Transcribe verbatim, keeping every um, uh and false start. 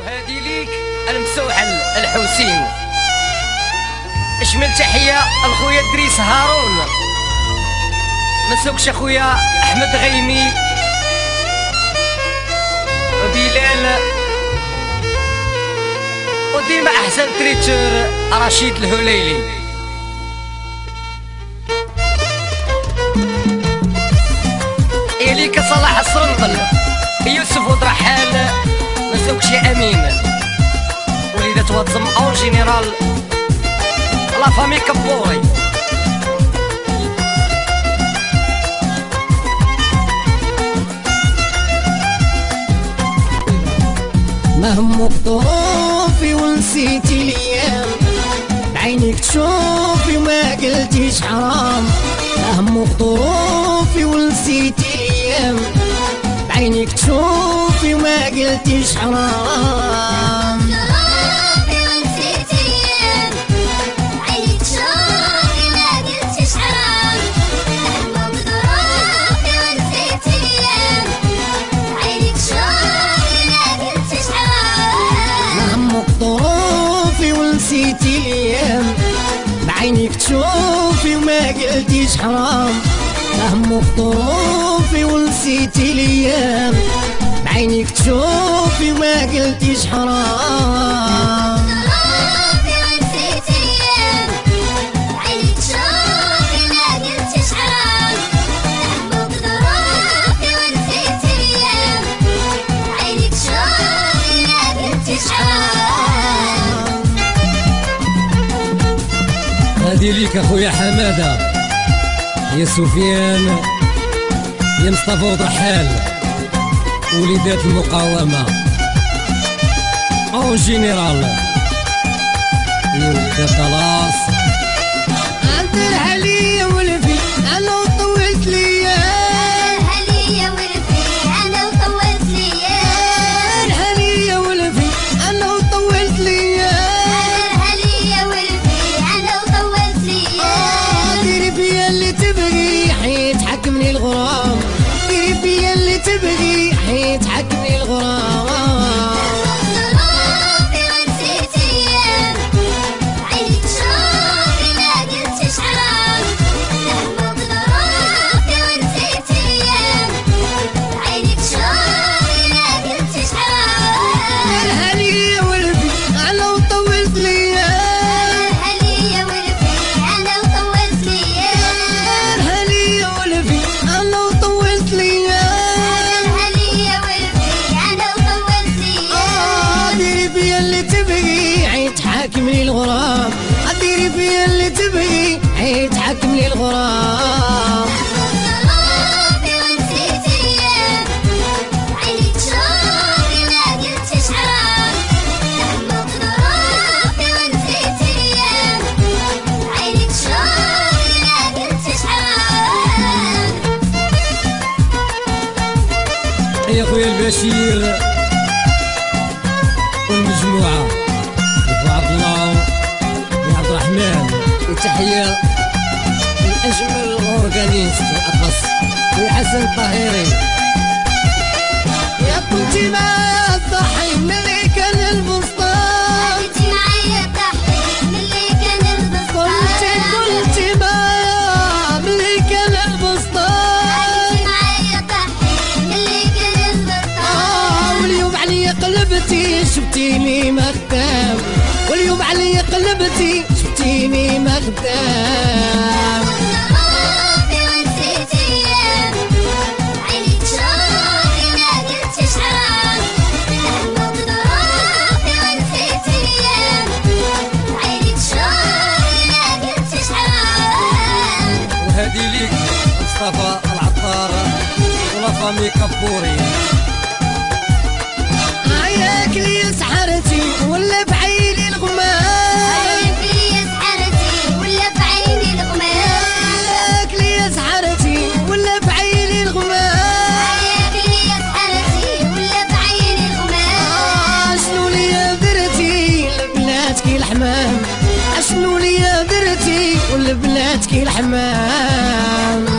وهادي ليك المسوحل الحسين. اشمل تحية لخويا دريس هارون، مسوكش اخويا احمد غيمي وبلال، وديما احسن تريتور رشيد الهليلي. اليك صلاح الصرنقل، يوسف ودرحال، مسوكش امين، وليدة واتزم اون جينيرال لا فامي كبوري. ما همك ظروفي ونسيتي الايام، بعينيك تشوفي وما قلتيش حرام. ما همك ظروفي ونسيتي الايام، بعينيك تشوفي وما قلتيش حرام. نسيتي الايام، بعينيك تشوفي وما قلتيش حرام. همك ظروفي ونسيتي الايام، بعينيك تشوفي وما قلتيش حرام. هادي ليك اخويا حماده، يا سفيان، يا مصطفى وضحال، وليدات المقاومه او جينيرال، يا وليدات طلاس. انت الهليه ولفي انا وطولت ليا، الهليه ولفي انا وطولت ليا، الهليه ولفي انا وطولت ليا، الهليه ولفي انا وطولت ليا. ديري بيا اللي تبغي حيت حكمني الغرام، ديري بيا اللي تبغي حيت حكمني الغرام. حكمني الغرام، ديري بيا اللي تبغي حيت حكمني الغرام. يا خويا البشير والمجموعه عبد الله بن عبد الرحمن، وتحيه لاجمل اورغانيست الاطلس وحسن الطاهري. يا كنتي معايا الضحي ملي كان البسطام، كنتي معايا الضحي ملي كان البسطام، كنتي كنتي معايا ملي كان البسطام، كنتي معايا الضحي ملي كان البسطام. اه واليوم عليا قلبتي شفتيني مخدام، واليوم علي قلبتي شفتيني مخدام. ظروفي ونسيت ايام، عيني تشوفي ما قلتش حرام. همك ظروفي ونسيت ايام، عيني تشوفي ما قلتش حرام. وهادي ليك مصطفى العطار ولا فامي كبوري. عياك لي سحرتي ولا بعيني الغمام، عياك لي سحرتي ولا بعيني الغمام، عياك لي سحرتي ولا بعيني الغمام، عياك لي سحرتي ولا بعيني الغمام. شنو ليا درتي لبناتك الحمام، شنو ليا درتي ولبناتك الحمام.